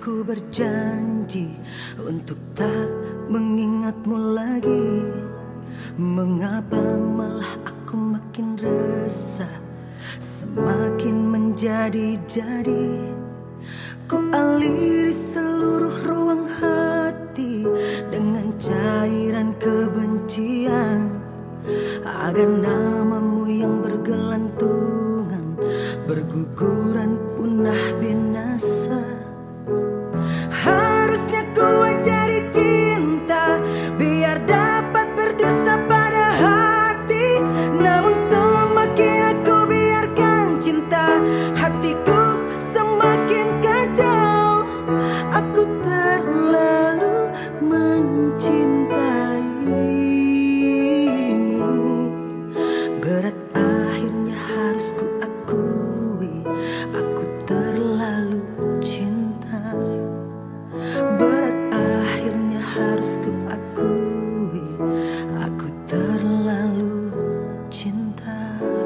Ku berjanji untuk tak mengingatmu lagi. Mengapa malah aku makin resah, semakin menjadi-jadi. Ku aliri seluruh ruang hati dengan cairan kebencian, agar namamu yang bergelantungan, berguguran punah binasa. Harusnya ku ajari cinta biar dapat berdusta pada hati. Namun semakin aku biarkan cinta, hatiku semakin kacau. Aku terlalu mencintaimu. Berat akhirnya harus ku akui, aku terlalu cinta. Berat akhirnya harus ku akui, aku terlalu cinta.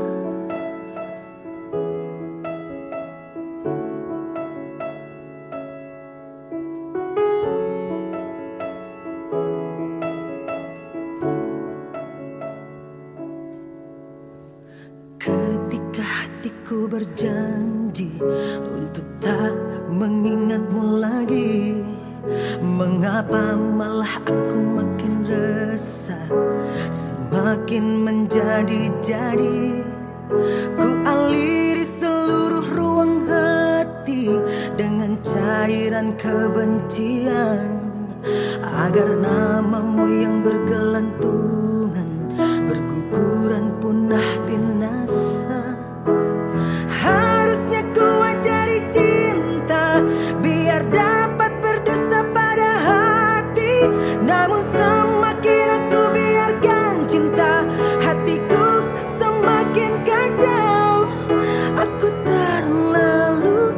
Ketika hatiku berjanji untuk tak mengingatmu lagi, mengapa malah aku makin resah, semakin menjadi-jadi. Ku aliri seluruh ruang hati dengan cairan kebencian, agar namamu yang bergelantungan, berguguran punah binasa. Harusnya ku ajari cinta biar dapat berdusta pada hati. Namun semakin aku biarkan cinta, hatiku semakin kacau. Aku terlalu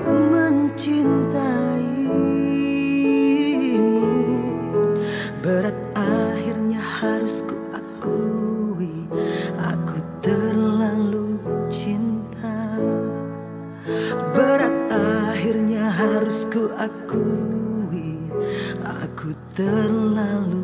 mencintaimu. Berat akhirnya harus ku akui, aku terlalu cinta. Berat akhirnya harus ku akui, aku terlalu